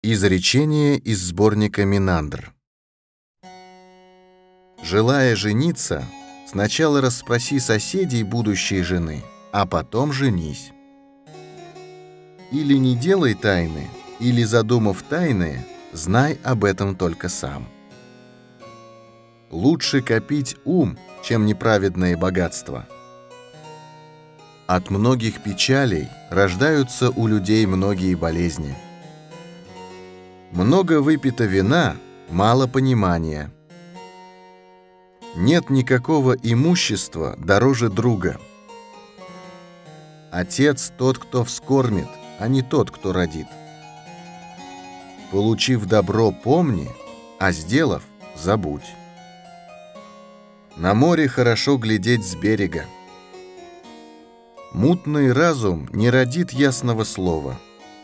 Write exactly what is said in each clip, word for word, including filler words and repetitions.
Изречение из сборника Минандр. Желая жениться, сначала расспроси соседей будущей жены, а потом женись. Или не делай тайны, или, задумав тайны, знай об этом только сам. Лучше копить ум, чем неправедное богатство. От многих печалей рождаются у людей многие болезни. Много выпито вина, мало понимания. Нет никакого имущества дороже друга. Отец тот, кто вскормит, а не тот, кто родит. Получив добро, помни, а сделав, забудь. На море хорошо глядеть с берега. Мутный разум не родит ясного слова.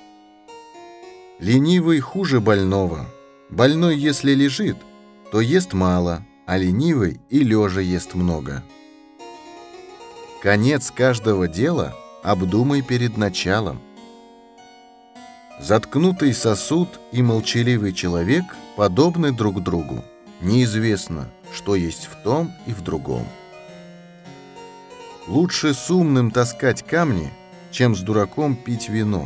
Ленивый хуже больного. Больной, если лежит, то ест мало, а ленивый и лежа ест много. Конец каждого дела обдумай перед началом. Заткнутый сосуд и молчаливый человек подобны друг другу. Неизвестно, что есть в том и в другом. Лучше с умным таскать камни, чем с дураком пить вино.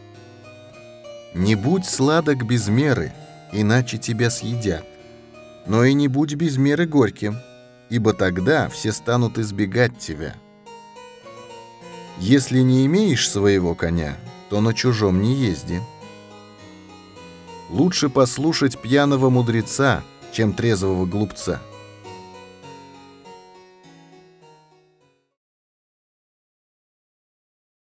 Не будь сладок без меры, иначе тебя съедят. Но и не будь без меры горьким, ибо тогда все станут избегать тебя. Если не имеешь своего коня, то на чужом не езди. Лучше послушать пьяного мудреца, чем трезвого глупца.